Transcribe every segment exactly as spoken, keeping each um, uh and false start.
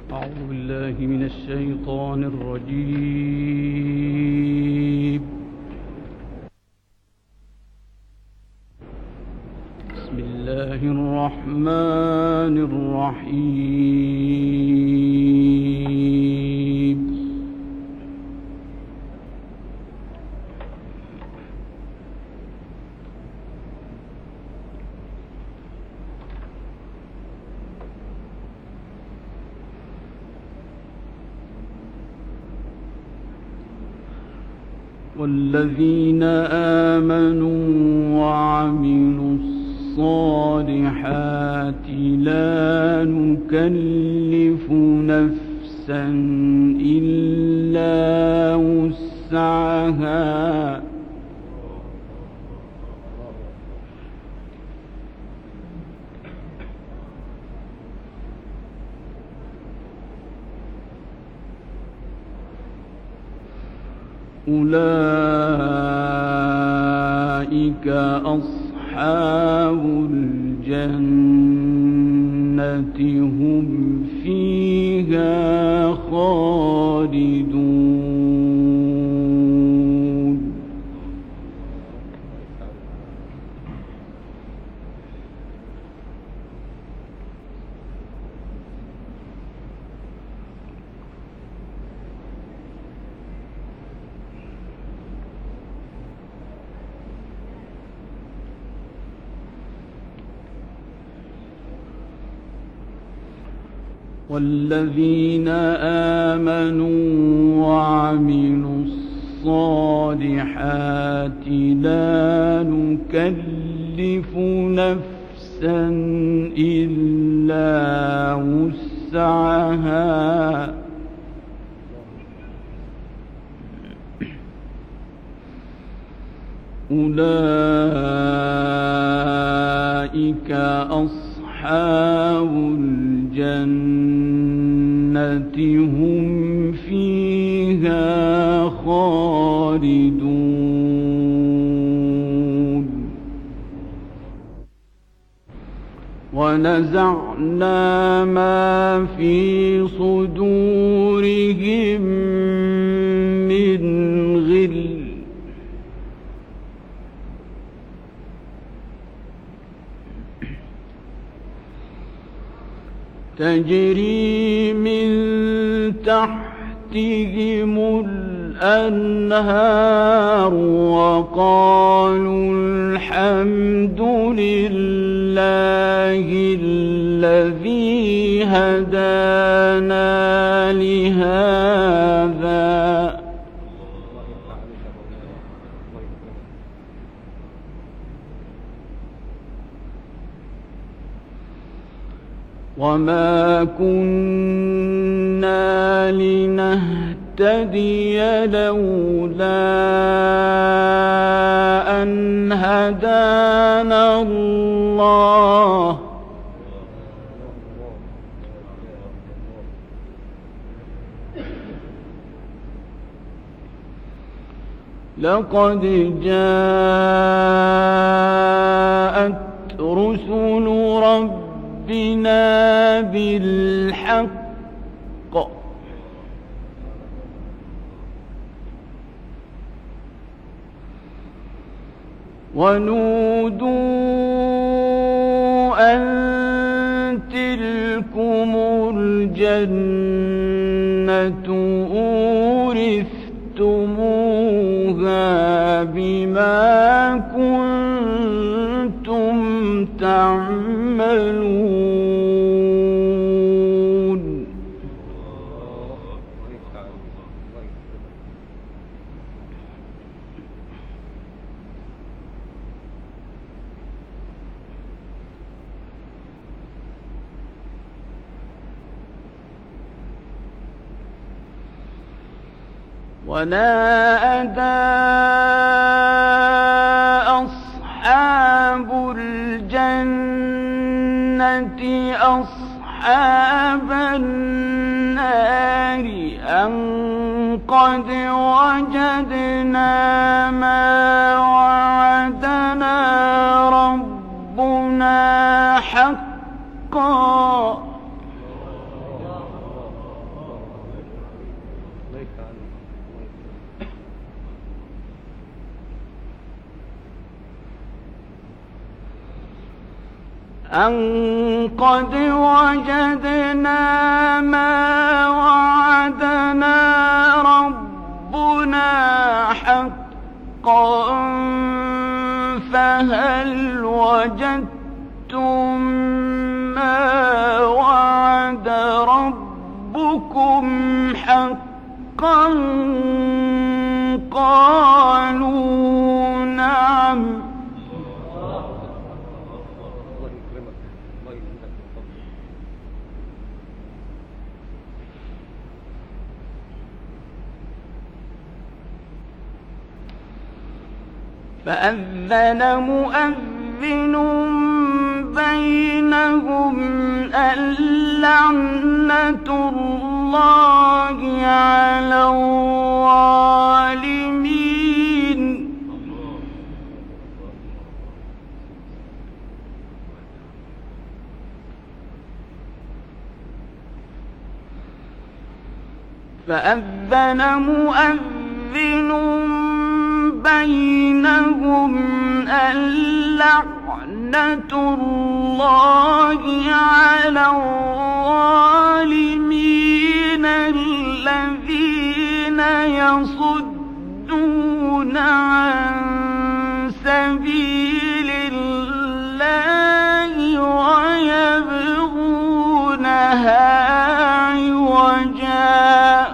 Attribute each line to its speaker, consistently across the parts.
Speaker 1: أعوذ بالله من الشيطان الرجيم. بسم الله الرحمن الرحيم. والذين آمنوا وعملوا الصالحات لا نكلف نفسا إلا وسعها أولئك أصحاب الجنة هم فيها خالدون. والذين آمنوا وعملوا الصالحات لا نكلف نفسا إلا وسعها أولئك أصحاب الجنة هم فيها خالدون. ونزعنا ما في صدورهم من غل تجري من تحتهم الأنهار وقالوا الحمد لله الذي هدانا لهذا وما كنا لنهتدي لولا أن هدانا الله لقد جاءت رسل ربنا ربنا بالحق ونودوا أن تلكم الجنة أورثتموها بما كنتم تعملون. ونادى أصحاب الجنة أصحاب النار أن قد وجدنا ما وعدنا ربنا حقا أن قد وجدنا ما وعدنا ربنا حقا فهل وجدتم ما وعد ربكم حقا قالوا نعم فأذن مؤذن بينهم اللعنة الله على الظالمين فأذن مؤذن بينهم اللعنة الله على الظالمين الذين يصدون عن سبيل الله ويبغونها عوجا.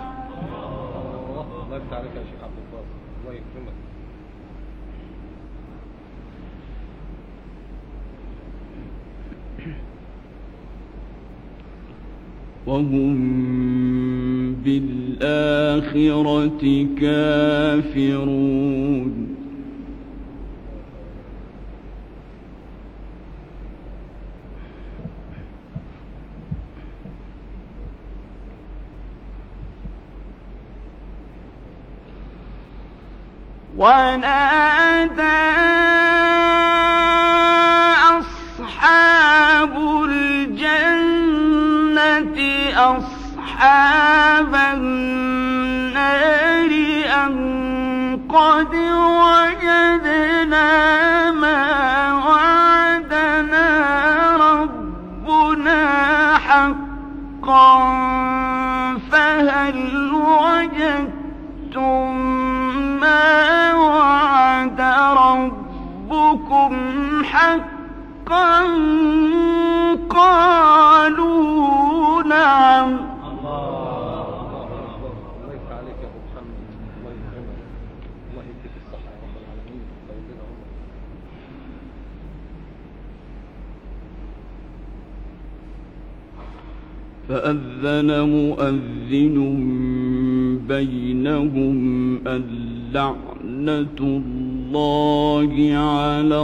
Speaker 1: وهم بالآخرة كافرون. ونادى أصحاب الجنة أصحاب النار أن قد وجدنا ما وعدنا ربنا حقا فهل وجدتم ما وعد ربكم حقا قالوا نعم.
Speaker 2: الله يفتح عليك يا ابو محمد، الله يكرمك، الله يديك الصحه يا رب العالمين، طول لنا عمرك.
Speaker 1: فأذن مؤذن بينهم اللعنة الله على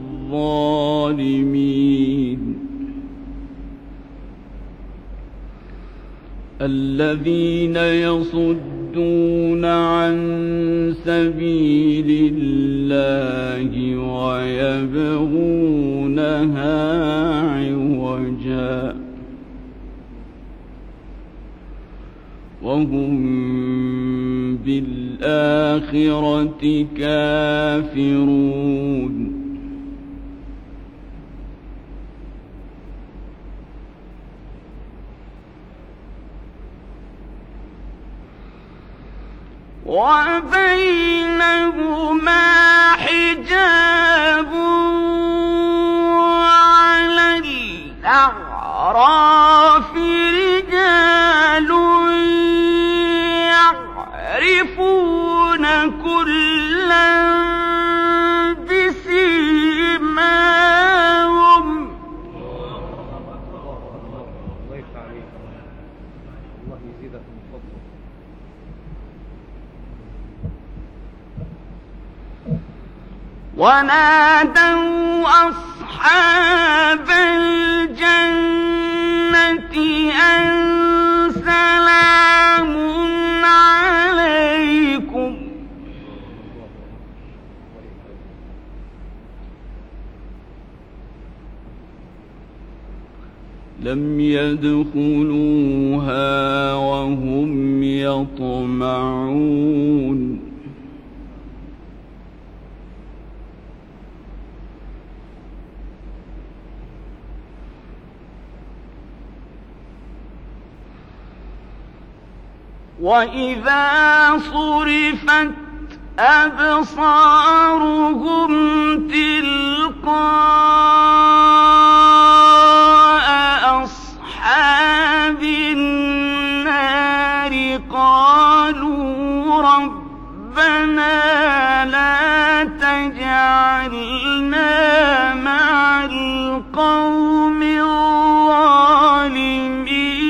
Speaker 1: الظالمين الذين يصدون عن سبيل الله ويبغونها عوجا وهم بالآخرة كافرون. وبينهما حجاب وعلى الأعراف رجال يعرفون كلا بسيماهم.
Speaker 2: الله يفتح عليك، الله يزيدك من فضله.
Speaker 1: ونادوا أصحاب الجنة أن سلام عليكم لم يدخلوها وهم يطمعون وإذا صرفت أبصارهم تلقاء أصحاب النار قالوا ربنا لا تجعلنا مع القوم الظالمين.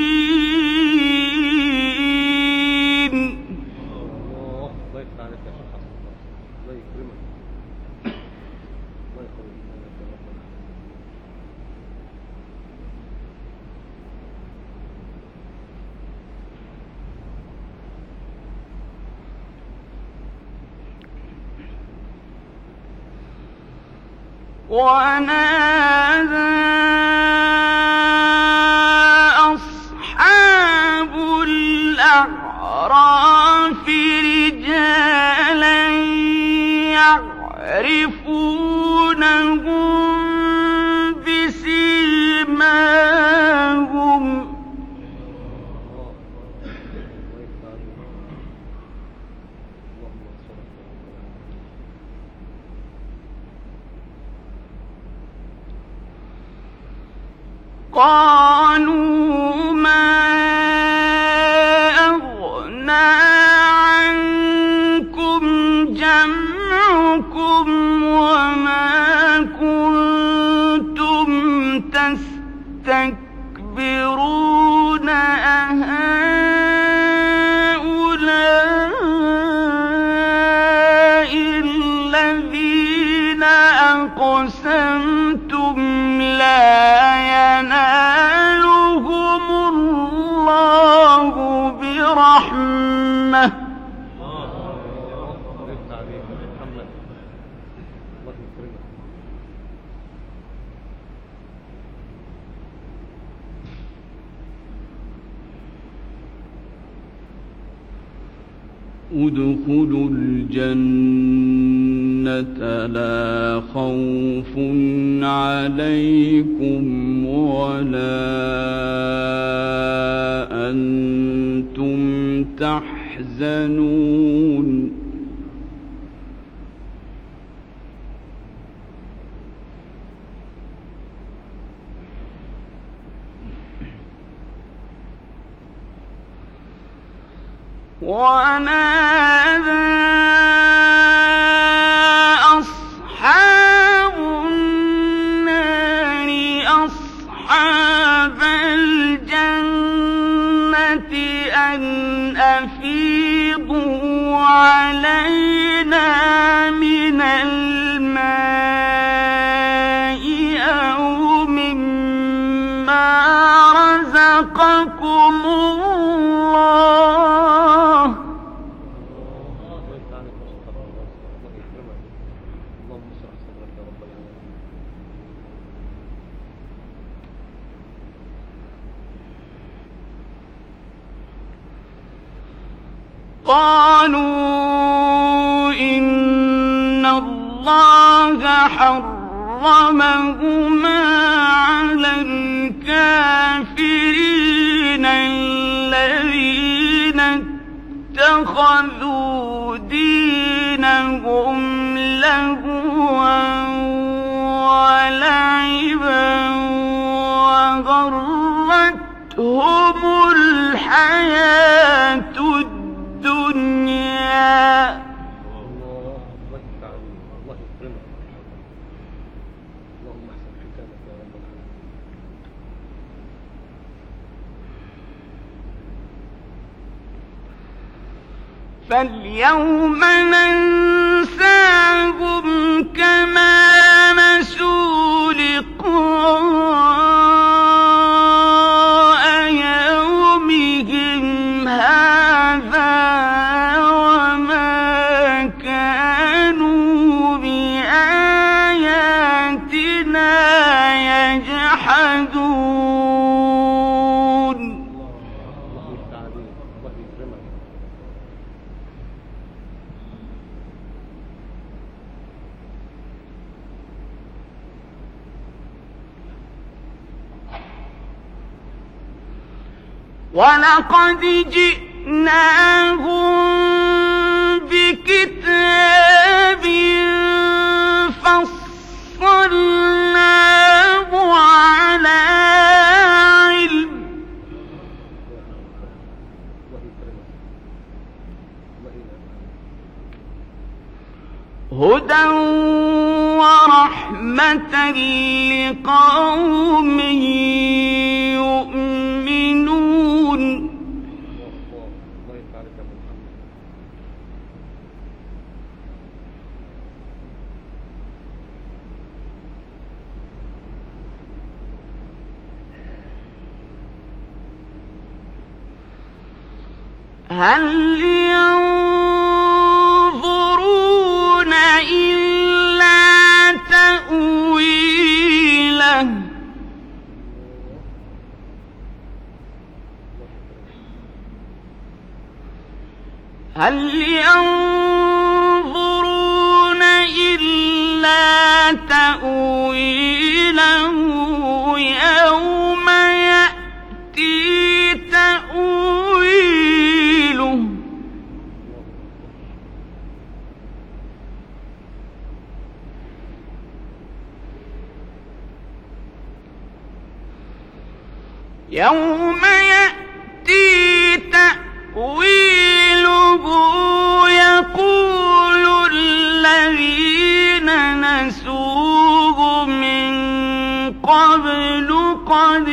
Speaker 1: ونادى أصحاب الأعراف رجالا يعرفونهم بسيماهم قالوا ما أغنى عنكم جمعكم وما كنتم تستكبرون أهؤلاء الذين أقسمتم لا ينالهم الله برحمة ادخلوا الجنة لا خوف عليكم ولا أنتم تحزنون. ونادى أصحاب النار أصحاب الجنة أن أفيضوا علينا من الماء أو مما رزقكم الله. قالوا إن الله حرمهما على الكافرين الذين اتخذوا دينهم لهوا ولعبا وغرتهم الحياة الدنيا. فاليوم ننساهم كما نسوا لقاء يومهم هذا وما كانوا بآياتنا يجحدون. ولقد جئنا جئناهم بكتاب فصلناه على علم هدى ورحمة لقوم يؤمنون. هل ينظرون إلا تأويله هل ينظرون إلا تأويله يوم يأتي تأويله يوم يأتي تأويله يقول الذين نسوه من قبل قد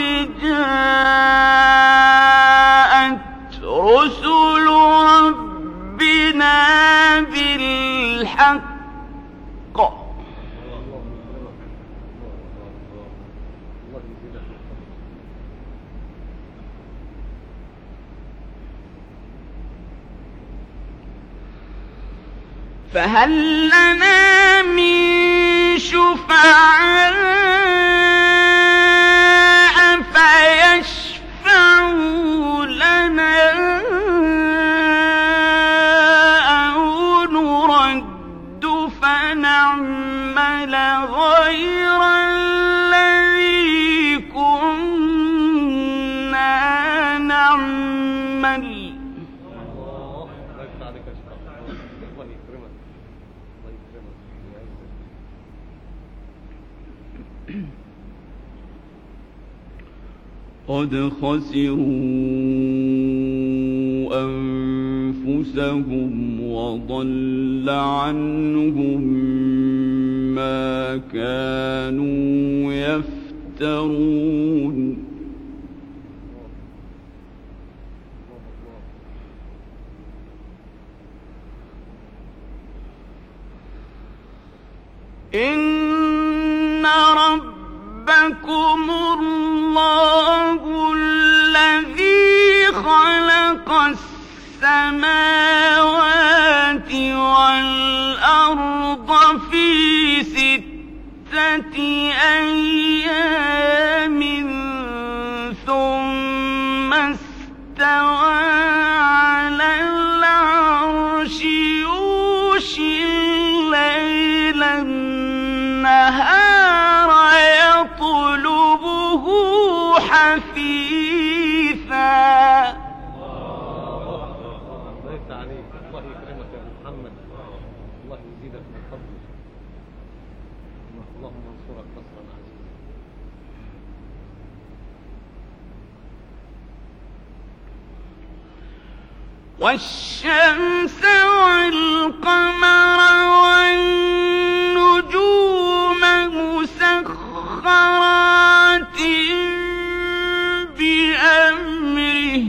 Speaker 1: جاءت رسل ربنا بالحق فهل لنا من شفعاء فيشفعوا لنا أو نرد فنعمل غير الذي كنا نعمل قد خسروا أنفسهم وضل عنهم ما كانوا يفترون. إن ربكم الله الذي خلق السماوات والأرض في ستة أيام ثم استوى على العرش يغشي الليل النهار يطلبه حثيثا.
Speaker 2: الله عليك، الله يكرمك يا محمد، الله يزيدك من فضله، اللهم انصرك نصرا عزيزا.
Speaker 1: والشمس والقمر والنجوم مسخرات بأمره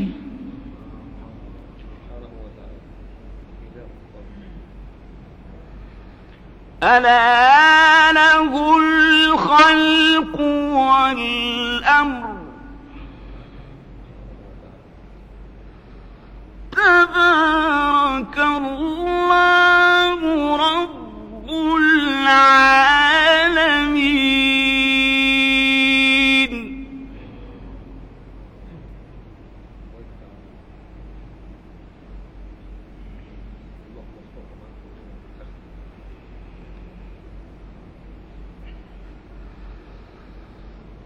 Speaker 1: ألا له الخلق والأمر تبارك الله رب العالمين.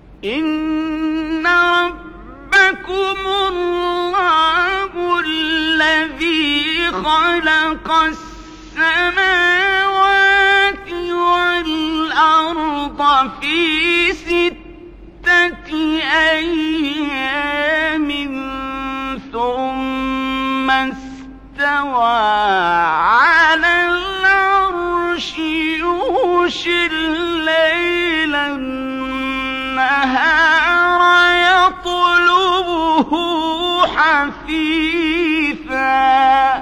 Speaker 1: إن ربكم الله خلق السماوات والأرض في ستة أيام ثم استوى على العرش يغشي الليل النهار يطلبه حثيثا.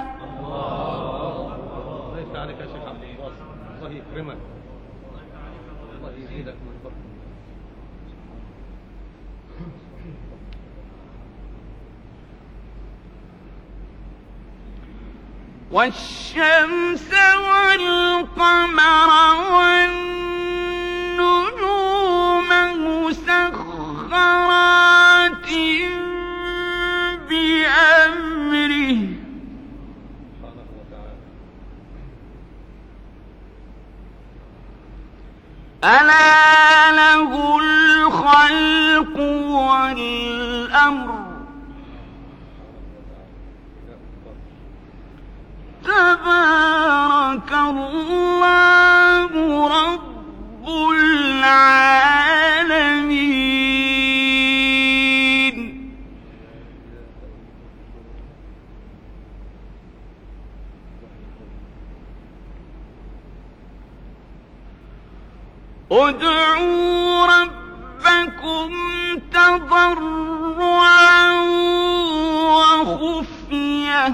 Speaker 2: الله يفتح عليك يا شيخ عبد الباسط، الله يكرمك، الله يزيدك من فضله.
Speaker 1: والشمس والقمر والنجوم مسخرات بأمره
Speaker 2: سبحانه وتعالى.
Speaker 1: ألا له الخلق والأمر تبارك الله رب العالمين. ادعوا ربكم تضرعا وخفية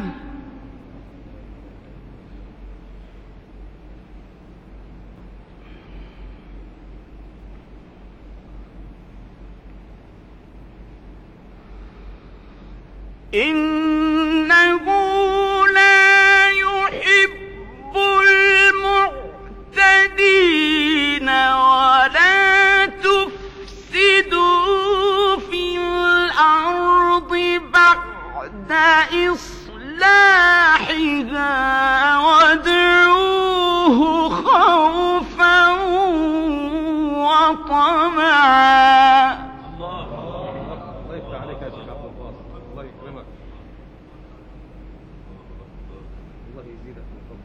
Speaker 1: إنه لا يحب المعتدين ولا تفسدوا في الأرض بعد إصلاحها وادعوه خوفا وطمعا.
Speaker 2: الله يفتح عليك يا شيخ عبد الباسط، الله يكرمك، الله يزيدك من فضله.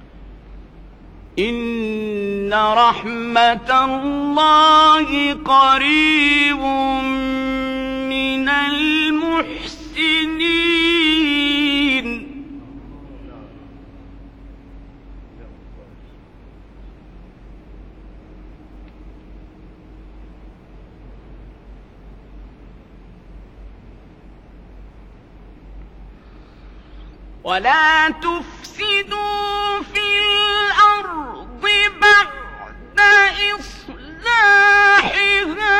Speaker 1: إن رحمة الله قريب من المحسنين. ولا تفسدوا في الأرض بعد إصلاحها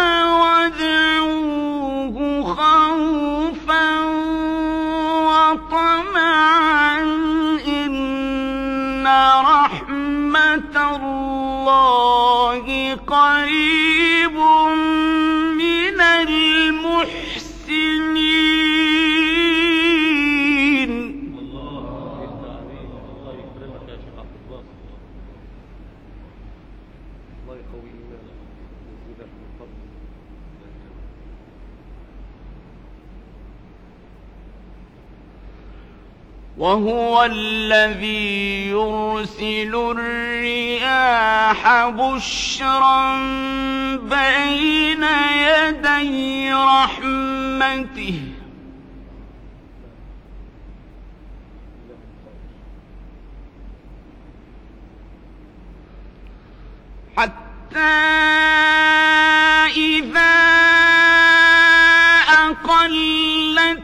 Speaker 1: وادعوه خوفا وطمعا إن رحمة الله قريب من المحسنين. وهو الذي يرسل الرياح بشرا بين يدي رحمته حتى إذا أقلت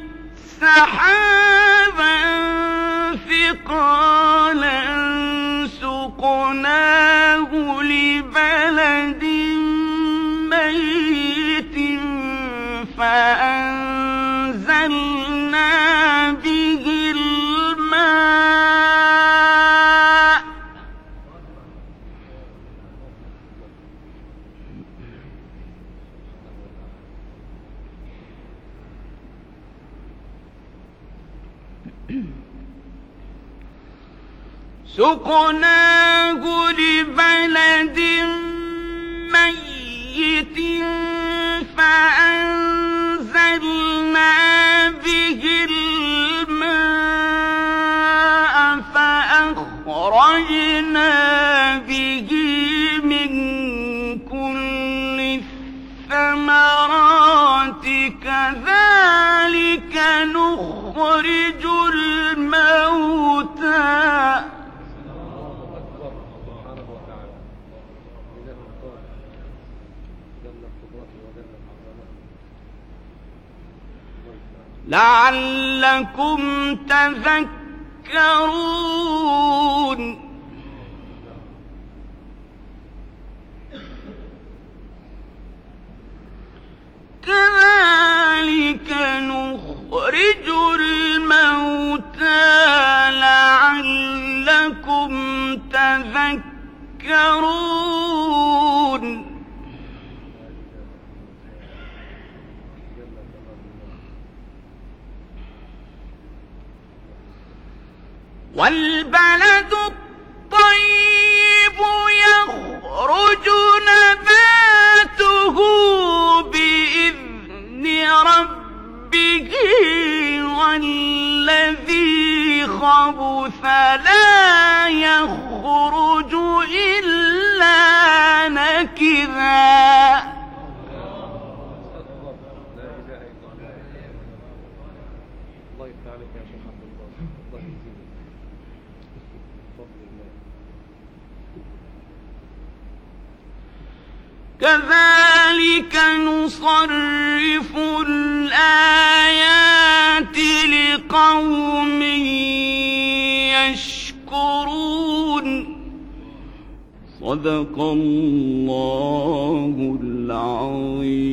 Speaker 1: سحابا ثقالا سقناه لبلد ميت فأنزلنا به الماء سقناه لبلد ميت فأنزلنا به الماء فأنزلنا به الماء فأحيينا به الأرض بعد موتها كذلك النشور. الله يفتح عليك يا شيخ عبد الباسط، الله يكرمك، الله يزيدك من فضله. الله يفتح عليك يا شيخ عبد الباسط، الله يكرمك، الله يزيدك من فضله. سقناه لبلد ميت فأنزلنا به الماء كذلك نخرج الموتى.
Speaker 2: الله أكبر سبحانه وتعالى. إله قادر جل قدرته وجل عظمته.
Speaker 1: لعلكم تذكرون. كذلك نخرج الموتى لعلكم تذكرون. والبلد الطيب يخرج نباته بإذن ربه والذي خبث لا يخرج إلا نكدا.
Speaker 2: الله يفتح عليك يا شيخ عبد الله. الله يزيدك بفضل الله.
Speaker 1: كذلك نصرف الآيات لقوم يشكرون. صدق الله العظيم.